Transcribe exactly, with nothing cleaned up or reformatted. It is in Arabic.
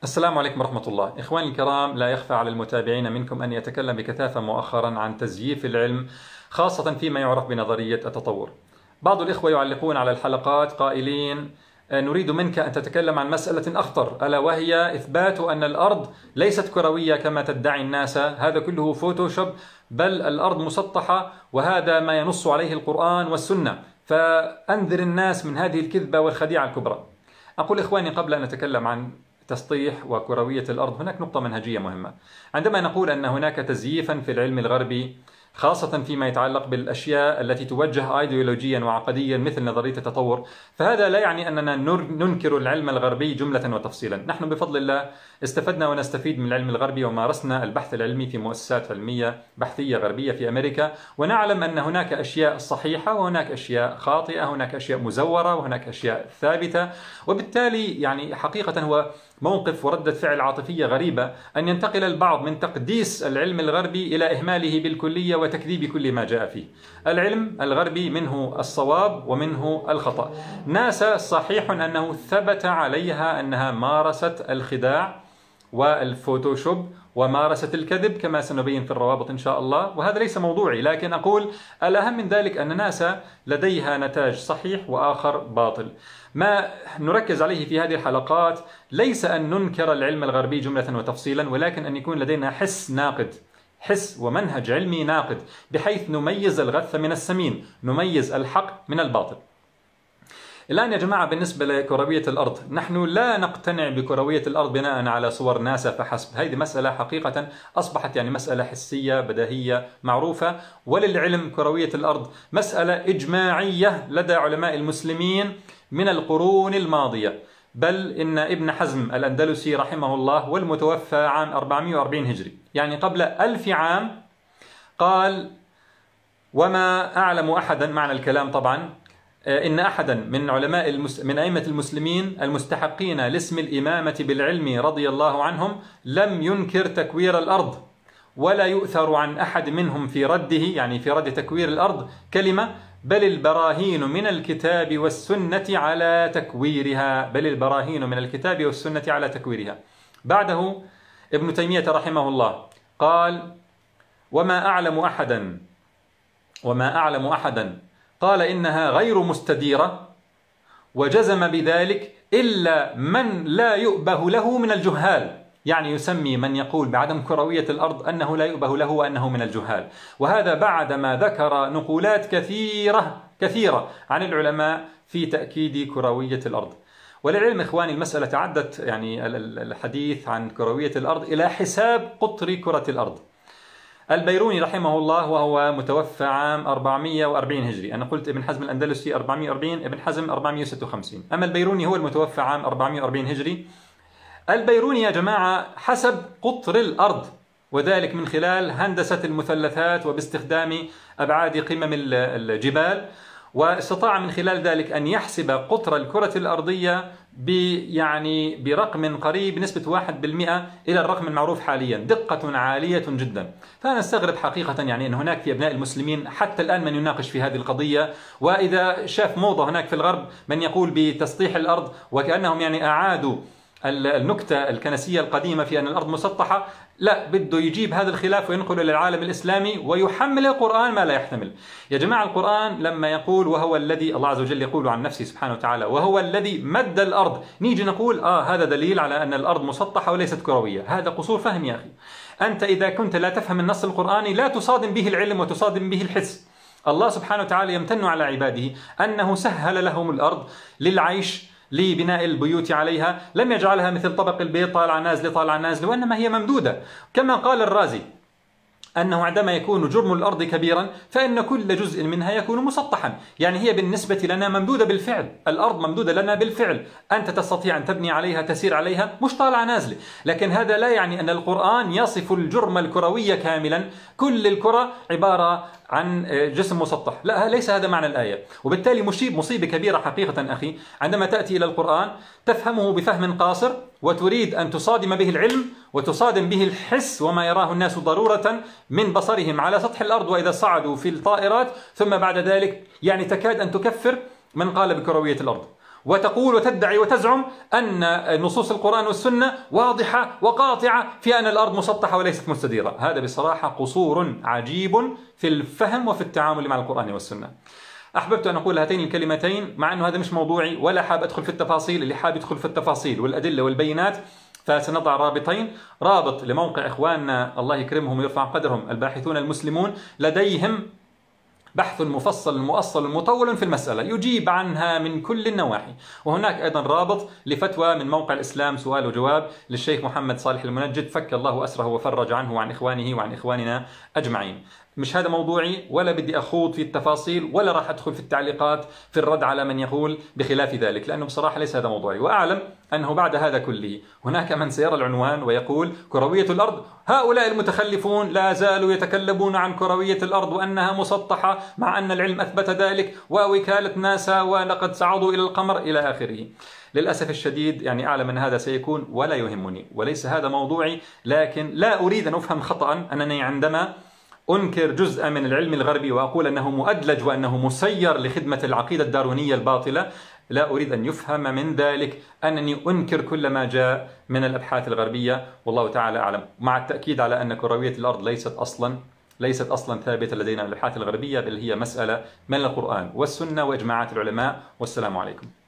السلام عليكم ورحمة الله. إخواني الكرام، لا يخفى على المتابعين منكم أن يتكلم بكثافة مؤخرا عن تزييف العلم، خاصة فيما يعرف بنظرية التطور. بعض الإخوة يعلقون على الحلقات قائلين: نريد منك أن تتكلم عن مسألة أخطر، ألا وهي إثبات أن الأرض ليست كروية كما تدعي الناس، هذا كله فوتوشوب، بل الأرض مسطحة، وهذا ما ينص عليه القرآن والسنة، فأنذر الناس من هذه الكذبة والخديعة الكبرى. أقول إخواني، قبل أن نتكلم عن تسطيح وكروية الأرض، هناك نقطة منهجية مهمة. عندما نقول أن هناك تزييفا في العلم الغربي، خاصة فيما يتعلق بالأشياء التي توجه أيديولوجيا وعقديا مثل نظرية التطور، فهذا لا يعني أننا ننكر العلم الغربي جملة وتفصيلا. نحن بفضل الله استفدنا ونستفيد من العلم الغربي، ومارسنا البحث العلمي في مؤسسات علمية بحثية غربية في أمريكا، ونعلم أن هناك أشياء صحيحة وهناك أشياء خاطئة، هناك أشياء مزورة وهناك أشياء ثابتة. وبالتالي يعني حقيقة هو موقف وردة فعل عاطفية غريبة أن ينتقل البعض من تقديس العلم الغربي إلى إهماله بالكلية وتكذيب كل ما جاء فيه. العلم الغربي منه الصواب ومنه الخطأ. ناسا صحيح أنه ثبت عليها أنها مارست الخداع والفوتوشوب ومارست الكذب كما سنبين في الروابط إن شاء الله، وهذا ليس موضوعي، لكن أقول الأهم من ذلك أن ناسا لديها نتاج صحيح وآخر باطل. ما نركز عليه في هذه الحلقات ليس أن ننكر العلم الغربي جملة وتفصيلا، ولكن أن يكون لدينا حس ناقد، حس ومنهج علمي ناقد، بحيث نميز الغث من السمين، نميز الحق من الباطل. الآن يا جماعة، بالنسبة لكروية الأرض، نحن لا نقتنع بكروية الأرض بناء على صور ناسا فحسب. هذه مسألة حقيقة أصبحت يعني مسألة حسية بديهية معروفة، وللعلم كروية الأرض مسألة إجماعية لدى علماء المسلمين من القرون الماضية. بل إن ابن حزم الأندلسي رحمه الله والمتوفى عام أربعمئة وأربعين هجري، يعني قبل ألف عام، قال: وما أعلم أحدا، معنى الكلام طبعا، إن أحدا من علماء المس... من أئمة المسلمين المستحقين لاسم الإمامة بالعلم رضي الله عنهم لم ينكر تكوير الأرض، ولا يؤثر عن أحد منهم في رده، يعني في رد تكوير الأرض، كلمة، بل البراهين من الكتاب والسنة على تكويرها، بل البراهين من الكتاب والسنة على تكويرها. بعده ابن تيمية رحمه الله قال: وما أعلم أحدا وما أعلم أحدا قال إنها غير مستديرة، وجزم بذلك إلا من لا يؤبه له من الجهال، يعني يسمي من يقول بعدم كروية الأرض أنه لا يؤبه له وأنه من الجهال. وهذا بعدما ذكر نقولات كثيرة كثيرة عن العلماء في تأكيد كروية الأرض. وللعلم إخواني، المسألة تعدت يعني الحديث عن كروية الأرض إلى حساب قطر كرة الأرض. البيروني رحمه الله وهو متوفى عام أربعمئة وأربعين هجري، أنا قلت ابن حزم الأندلسي أربعمئة وأربعين، ابن حزم أربعمئة وستة وخمسين، أما البيروني هو المتوفى عام أربعمئة وأربعين هجري. البيروني يا جماعة حسب قطر الأرض، وذلك من خلال هندسة المثلثات وباستخدام أبعاد قمم الجبال، واستطاع من خلال ذلك أن يحسب قطر الكرة الأرضية يعني برقم قريب نسبة واحد بالمئة إلى الرقم المعروف حاليا، دقة عالية جدا. فأنا استغرب حقيقة يعني أن هناك في أبناء المسلمين حتى الآن من يناقش في هذه القضية، وإذا شاف موضة هناك في الغرب من يقول بتسطيح الأرض، وكأنهم يعني أعادوا النكتة الكنسية القديمة في أن الأرض مسطحة، لا، بده يجيب هذا الخلاف وينقله للعالم الإسلامي ويحمل القرآن ما لا يحتمل. يا جماعة، القرآن لما يقول وهو الذي، الله عز وجل يقول عن نفسه سبحانه وتعالى وهو الذي مد الأرض، نيجي نقول آه هذا دليل على أن الأرض مسطحة وليست كروية. هذا قصور فهم يا أخي. أنت إذا كنت لا تفهم النص القرآني لا تصادم به العلم وتصادم به الحس. الله سبحانه وتعالى يمتن على عباده أنه سهل لهم الأرض للعيش، لبناء البيوت عليها، لم يجعلها مثل طبق البيض طالعة نازلة طالعة نازلة، وإنما هي ممدودة. كما قال الرازي أنه عندما يكون جرم الأرض كبيرا فإن كل جزء منها يكون مسطحا، يعني هي بالنسبة لنا ممدودة بالفعل، الأرض ممدودة لنا بالفعل، أنت تستطيع أن تبني عليها، تسير عليها، مش طالعة نازلة. لكن هذا لا يعني أن القرآن يصف الجرم الكروي كاملا، كل الكرة عبارة عن جسم مسطح، لا، ليس هذا معنى الآية. وبالتالي مصيب مصيبة كبيرة حقيقة أخي عندما تأتي إلى القرآن تفهمه بفهم قاصر، وتريد أن تصادم به العلم وتصادم به الحس وما يراه الناس ضرورة من بصرهم على سطح الأرض وإذا صعدوا في الطائرات، ثم بعد ذلك يعني تكاد أن تكفر من قال بكروية الأرض. وتقول وتدعي وتزعم أن نصوص القرآن والسنة واضحة وقاطعة في أن الأرض مسطحة وليست مستديرة. هذا بصراحة قصور عجيب في الفهم وفي التعامل مع القرآن والسنة. أحببت أن أقول هاتين الكلمتين مع أنه هذا مش موضوعي ولا حاب أدخل في التفاصيل. اللي حاب يدخل في التفاصيل والأدلة والبينات فسنضع رابطين، رابط لموقع إخواننا الله يكرمهم ويرفع قدرهم الباحثون المسلمون، لديهم بحث مفصل مؤصل مطول في المسألة يجيب عنها من كل النواحي. وهناك أيضا رابط لفتوى من موقع الإسلام سؤال وجواب للشيخ محمد صالح المنجد، فك الله أسره وفرج عنه وعن إخوانه وعن إخواننا أجمعين. مش هذا موضوعي ولا بدي أخوض في التفاصيل ولا راح أدخل في التعليقات في الرد على من يقول بخلاف ذلك، لأنه بصراحة ليس هذا موضوعي. وأعلم أنه بعد هذا كله هناك من سيرى العنوان ويقول كروية الأرض، هؤلاء المتخلفون لا زالوا يتكلمون عن كروية الأرض وأنها مسطحة مع أن العلم أثبت ذلك ووكالة ناسا ولقد صعدوا إلى القمر إلى آخره. للأسف الشديد يعني أعلم أن هذا سيكون ولا يهمني وليس هذا موضوعي، لكن لا أريد أن أفهم خطأ أنني عندما أنكر جزءا من العلم الغربي وأقول أنه مؤدلج وأنه مسير لخدمة العقيدة الداروينية الباطلة، لا أريد أن يفهم من ذلك أنني أنكر كل ما جاء من الأبحاث الغربية، والله تعالى أعلم، مع التأكيد على أن كروية الأرض ليست أصلا ليست أصلا ثابتة لدينا الأبحاث الغربية، بل هي مسألة من القرآن والسنة وإجماعات العلماء. والسلام عليكم.